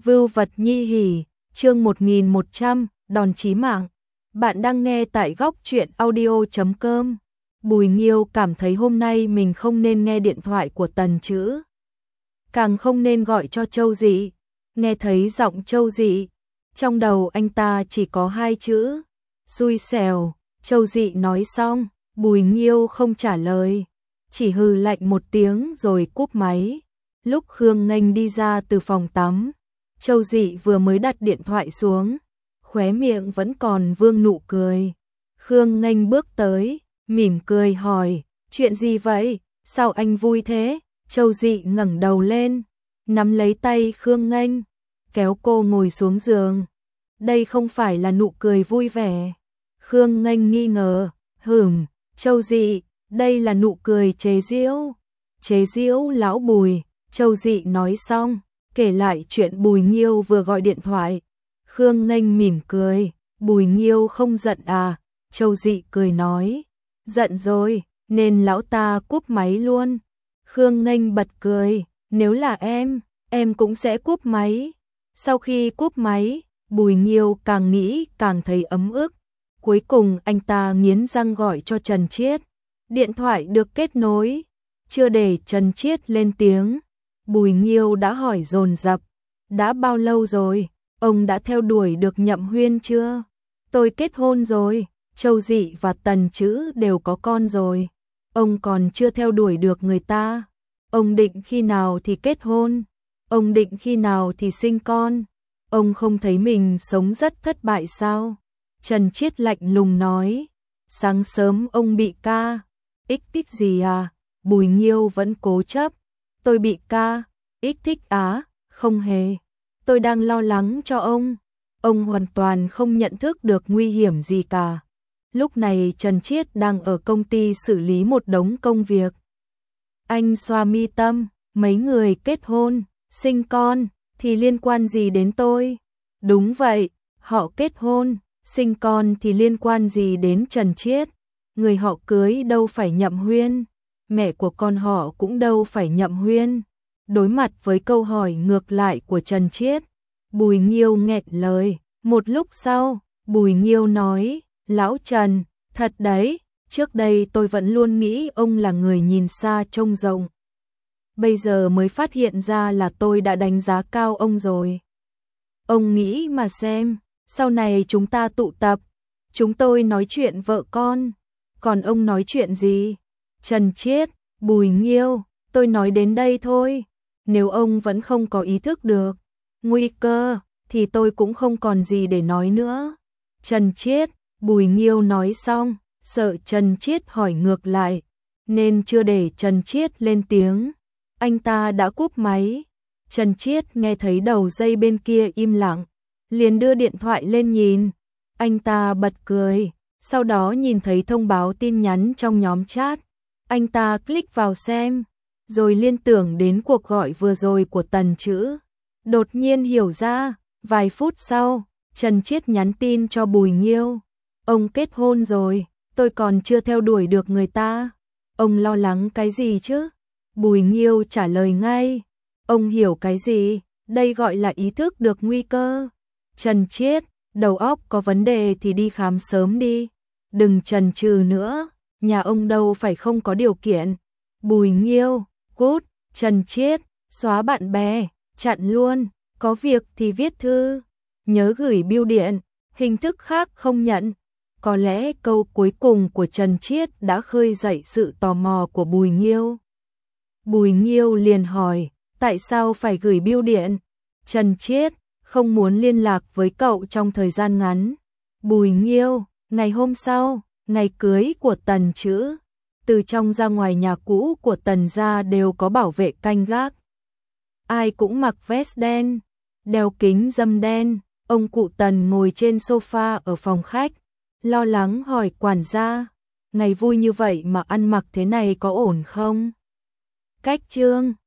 Vưu vật nhi hỉ, chương 1100, đòn chí mạng. Bạn đang nghe tại góc truyện audio.com. Bùi Nghiêu cảm thấy hôm nay mình không nên nghe điện thoại của Tần Chữ. Càng không nên gọi cho Châu Dị. Nghe thấy giọng Châu Dị, trong đầu anh ta chỉ có hai chữ: xui xẻo. Châu Dị nói xong, Bùi Nghiêu không trả lời, chỉ hừ lạnh một tiếng rồi cúp máy. Lúc Khương Nghênh đi ra từ phòng tắm, Châu Dị vừa mới đặt điện thoại xuống, khóe miệng vẫn còn vương nụ cười. Khương Nghênh bước tới, mỉm cười hỏi: chuyện gì vậy, sao anh vui thế? Châu Dị ngẩng đầu lên, nắm lấy tay Khương Nghênh, kéo cô ngồi xuống giường. Đây không phải là nụ cười vui vẻ. Khương Nghênh nghi ngờ: Châu Dị, đây là nụ cười chế giễu. Chế giễu lão Bùi. Châu Dị nói xong, kể lại chuyện Bùi Nghiêu vừa gọi điện thoại. Khương Nghênh mỉm cười: Bùi Nghiêu không giận à? Châu Dị cười nói: giận rồi, nên lão ta cúp máy luôn. Khương Nghênh bật cười: nếu là em cũng sẽ cúp máy. Sau khi cúp máy, Bùi Nghiêu càng nghĩ càng thấy ấm ức. Cuối cùng anh ta nghiến răng gọi cho Trần Chiết. Điện thoại được kết nối, chưa để Trần Chiết lên tiếng, Bùi Nghiêu đã hỏi dồn dập: đã bao lâu rồi? Ông đã theo đuổi được Nhậm Huyên chưa? Tôi kết hôn rồi, Châu Dị và Tần Chữ đều có con rồi. Ông còn chưa theo đuổi được người ta. Ông định khi nào thì kết hôn? Ông định khi nào thì sinh con? Ông không thấy mình sống rất thất bại sao? Trần Chiết lạnh lùng nói. Sáng sớm ông bị ích thích gì à? Bùi Nghiêu vẫn cố chấp. Tôi bị ích thích á? Không hề. Tôi đang lo lắng cho ông. Ông hoàn toàn không nhận thức được nguy hiểm gì cả. Lúc này Trần Chiết đang ở công ty xử lý một đống công việc. Anh xoa mi tâm: mấy người kết hôn, sinh con thì liên quan gì đến tôi? Đúng vậy, họ kết hôn, sinh con thì liên quan gì đến Trần Chiết? Người họ cưới đâu phải Nhậm Huyên, mẹ của con họ cũng đâu phải Nhậm Huyên. Đối mặt với câu hỏi ngược lại của Trần Chiết, Bùi Nghiêu nghẹn lời. Một lúc sau, Bùi Nghiêu nói: lão Trần, thật đấy, trước đây tôi vẫn luôn nghĩ ông là người nhìn xa trông rộng. Bây giờ mới phát hiện ra là tôi đã đánh giá cao ông rồi. Ông nghĩ mà xem, sau này chúng ta tụ tập, chúng tôi nói chuyện vợ con, còn ông nói chuyện gì? Trần Chiết: Bùi Nghiêu, tôi nói đến đây thôi. Nếu ông vẫn không có ý thức được nguy cơ thì tôi cũng không còn gì để nói nữa. Trần Chiết. Bùi Nghiêu nói xong, sợ Trần Chiết hỏi ngược lại, nên chưa để Trần Chiết lên tiếng, anh ta đã cúp máy. Trần Chiết nghe thấy đầu dây bên kia im lặng, liền đưa điện thoại lên nhìn. Anh ta bật cười, sau đó nhìn thấy thông báo tin nhắn trong nhóm chat. Anh ta click vào xem, rồi liên tưởng đến cuộc gọi vừa rồi của Tần Chữ. Đột nhiên hiểu ra, vài phút sau, Trần Chiết nhắn tin cho Bùi Nghiêu: ông kết hôn rồi, tôi còn chưa theo đuổi được người ta. Ông lo lắng cái gì chứ? Bùi Nghiêu trả lời ngay: ông hiểu cái gì? Đây gọi là ý thức được nguy cơ. Trần Chiết: đầu óc có vấn đề thì đi khám sớm đi. Đừng chần chừ nữa, nhà ông đâu phải không có điều kiện. Bùi Nghiêu: cút. Trần Chiết: xóa bạn bè, chặn luôn, có việc thì viết thư, nhớ gửi bưu điện, hình thức khác không nhận. Có lẽ câu cuối cùng của Trần Chiết đã khơi dậy sự tò mò của Bùi Nghiêu. Bùi Nghiêu liền hỏi: tại sao phải gửi bưu điện? Trần Chiết: không muốn liên lạc với cậu trong thời gian ngắn. Bùi Nghiêu: ngày hôm sau, ngày cưới của Tần Chữ, từ trong ra ngoài nhà cũ của Tần gia đều có bảo vệ canh gác. Ai cũng mặc vest đen, đeo kính râm đen. Ông cụ Tần ngồi trên sofa ở phòng khách, lo lắng hỏi quản gia: ngày vui như vậy mà ăn mặc thế này có ổn không? Cách trương,